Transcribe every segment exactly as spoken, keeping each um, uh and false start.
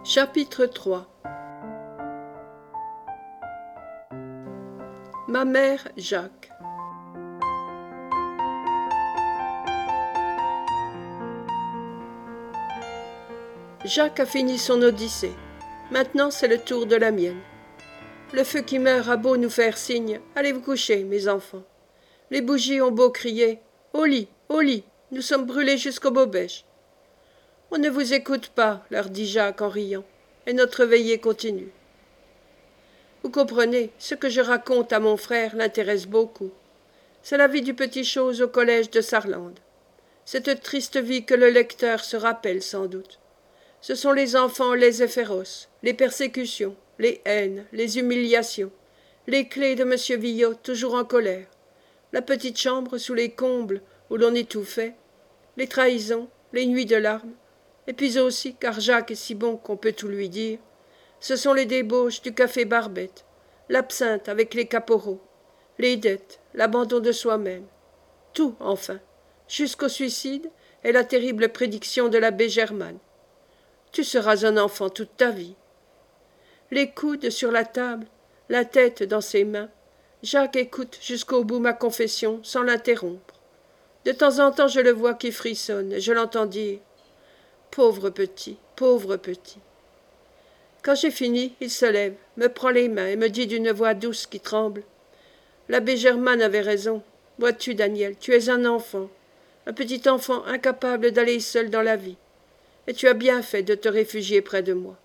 Chapitre trois. Ma mère Jacques. Jacques a fini son odyssée. Maintenant, c'est le tour de la mienne. Le feu qui meurt a beau nous faire signe, allez vous coucher, mes enfants. Les bougies ont beau crier, au lit, au lit, nous sommes brûlés jusqu'au bobèche. On ne vous écoute pas, leur dit Jacques en riant, et notre veillée continue. Vous comprenez, ce que je raconte à mon frère l'intéresse beaucoup. C'est la vie du petit chose au collège de Sarlande. Cette triste vie que le lecteur se rappelle sans doute. Ce sont les enfants laids et féroces, les persécutions, les haines, les humiliations, les clés de monsieur Villot toujours en colère, la petite chambre sous les combles où l'on étouffait, les trahisons, les nuits de larmes, et puis aussi, car Jacques est si bon qu'on peut tout lui dire, ce sont les débauches du café Barbette, l'absinthe avec les caporaux, les dettes, l'abandon de soi-même, tout enfin, jusqu'au suicide et la terrible prédiction de l'abbé Germane. Tu seras un enfant toute ta vie. Les coudes sur la table, la tête dans ses mains, Jacques écoute jusqu'au bout ma confession sans l'interrompre. De temps en temps je le vois qui frissonne et je l'entends dire « Pauvre petit, pauvre petit ». Quand j'ai fini, il se lève, me prend les mains et me dit d'une voix douce qui tremble « L'abbé Germane avait raison. Vois-tu, Daniel, tu es un enfant, un petit enfant incapable d'aller seul dans la vie. Et tu as bien fait de te réfugier près de moi.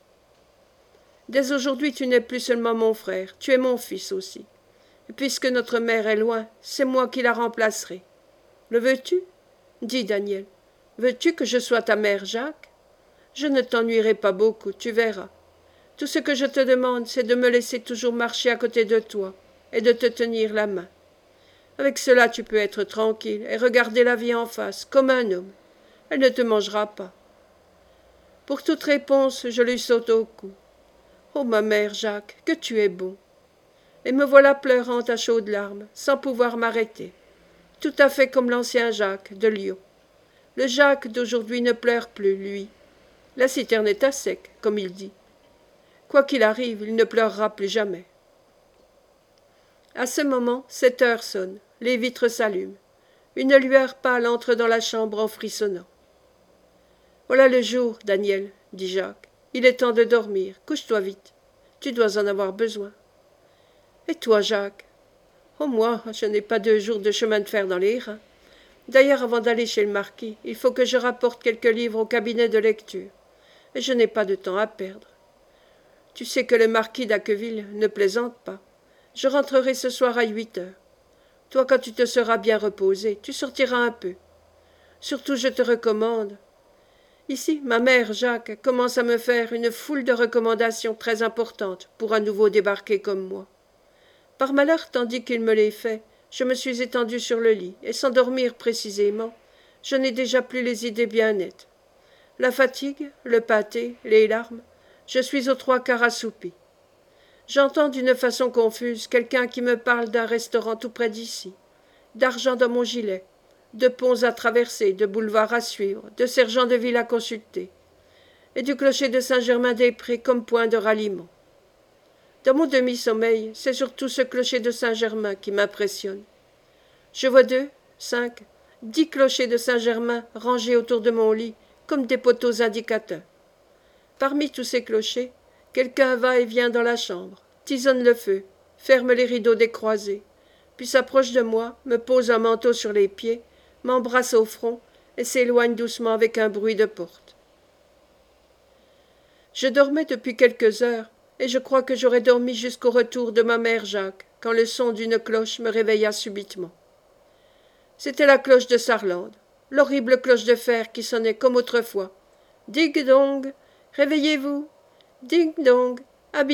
Dès aujourd'hui, tu n'es plus seulement mon frère, tu es mon fils aussi. Et puisque notre mère est loin, c'est moi qui la remplacerai. Le veux-tu ? Dis, Daniel. Veux-tu que je sois ta mère, Jacques ? Je ne t'ennuierai pas beaucoup, tu verras. Tout ce que je te demande, c'est de me laisser toujours marcher à côté de toi et de te tenir la main. Avec cela, tu peux être tranquille et regarder la vie en face, comme un homme. Elle ne te mangera pas. Pour toute réponse, je lui saute au cou. « Oh, ma mère, Jacques, que tu es bon !» Et me voilà pleurant à chaudes larmes, sans pouvoir m'arrêter. Tout à fait comme l'ancien Jacques de Lyon. Le Jacques d'aujourd'hui ne pleure plus, lui. La citerne est à sec, comme il dit. Quoi qu'il arrive, il ne pleurera plus jamais. À ce moment, sept heures sonnent, les vitres s'allument. Une lueur pâle entre dans la chambre en frissonnant. « Voilà le jour, Daniel, dit Jacques. Il est temps de dormir. Couche-toi vite. Tu dois en avoir besoin. Et toi, Jacques ? Oh, moi, je n'ai pas deux jours de chemin de fer dans les reins. D'ailleurs, avant d'aller chez le marquis, il faut que je rapporte quelques livres au cabinet de lecture. Et je n'ai pas de temps à perdre. Tu sais que le marquis d'Acqueville ne plaisante pas. Je rentrerai ce soir à huit heures. Toi, quand tu te seras bien reposé, tu sortiras un peu. Surtout, je te recommande. Ici, ma mère, Jacques, commence à me faire une foule de recommandations très importantes pour un nouveau débarqué comme moi. Par malheur, tandis qu'il me les fait, je me suis étendue sur le lit, et sans dormir précisément, je n'ai déjà plus les idées bien nettes. La fatigue, le pâté, les larmes, je suis aux trois quarts assoupi. J'entends d'une façon confuse quelqu'un qui me parle d'un restaurant tout près d'ici, d'argent dans mon gilet, de ponts à traverser, de boulevards à suivre, de sergents de ville à consulter, et du clocher de Saint-Germain-des-Prés comme point de ralliement. Dans mon demi-sommeil, c'est surtout ce clocher de Saint-Germain qui m'impressionne. Je vois deux, cinq, dix clochers de Saint-Germain rangés autour de mon lit comme des poteaux indicateurs. Parmi tous ces clochers, quelqu'un va et vient dans la chambre, tisonne le feu, ferme les rideaux des croisées, puis s'approche de moi, me pose un manteau sur les pieds, m'embrasse au front et s'éloigne doucement avec un bruit de porte. Je dormais depuis quelques heures, et je crois que j'aurais dormi jusqu'au retour de ma mère Jacques, quand le son d'une cloche me réveilla subitement. C'était la cloche de Sarlande, l'horrible cloche de fer qui sonnait comme autrefois. « Ding-dong, réveillez-vous, ding-dong, habillez-vous »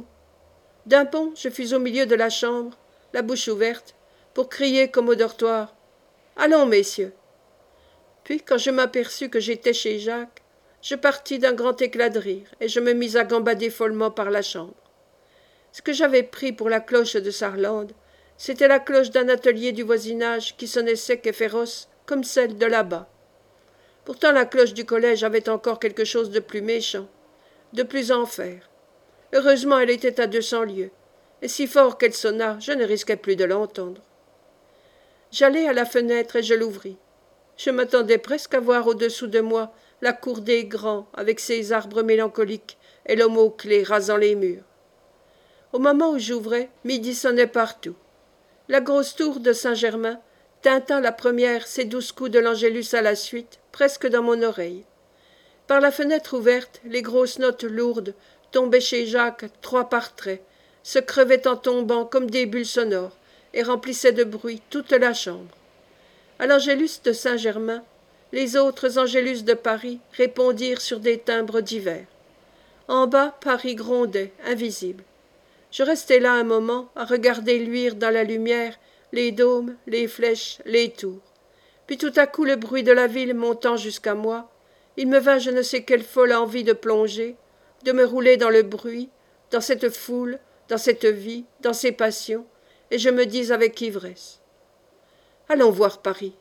D'un bond, je fus au milieu de la chambre, la bouche ouverte, pour crier comme au dortoir « Allons, messieurs !» Puis, quand je m'aperçus que j'étais chez Jacques, je partis d'un grand éclat de rire, et je me mis à gambader follement par la chambre. Ce que j'avais pris pour la cloche de Sarlande, c'était la cloche d'un atelier du voisinage qui sonnait sec et féroce comme celle de là-bas. Pourtant la cloche du collège avait encore quelque chose de plus méchant. de plus en faire. Heureusement elle était à deux cents lieues, et si fort qu'elle sonna, je ne risquais plus de l'entendre. J'allai à la fenêtre et je l'ouvris. Je m'attendais presque à voir au-dessous de moi la cour des grands, avec ses arbres mélancoliques et l'homme aux clés rasant les murs. Au moment où j'ouvrais, midi sonnait partout. La grosse tour de Saint-Germain tinta la première ses douze coups de l'Angélus à la suite, presque dans mon oreille. Par la fenêtre ouverte, les grosses notes lourdes tombaient chez Jacques trois par trait, se crevaient en tombant comme des bulles sonores, et remplissaient de bruit toute la chambre. À l'Angélus de Saint-Germain, les autres Angélus de Paris répondirent sur des timbres divers. En bas, Paris grondait, invisible. Je restai là un moment, à regarder luire dans la lumière les dômes, les flèches, les tours. Puis tout à coup le bruit de la ville montant jusqu'à moi, il me vint je ne sais quelle folle envie de plonger, de me rouler dans le bruit, dans cette foule, dans cette vie, dans ces passions, et je me dis avec ivresse: allons voir Paris,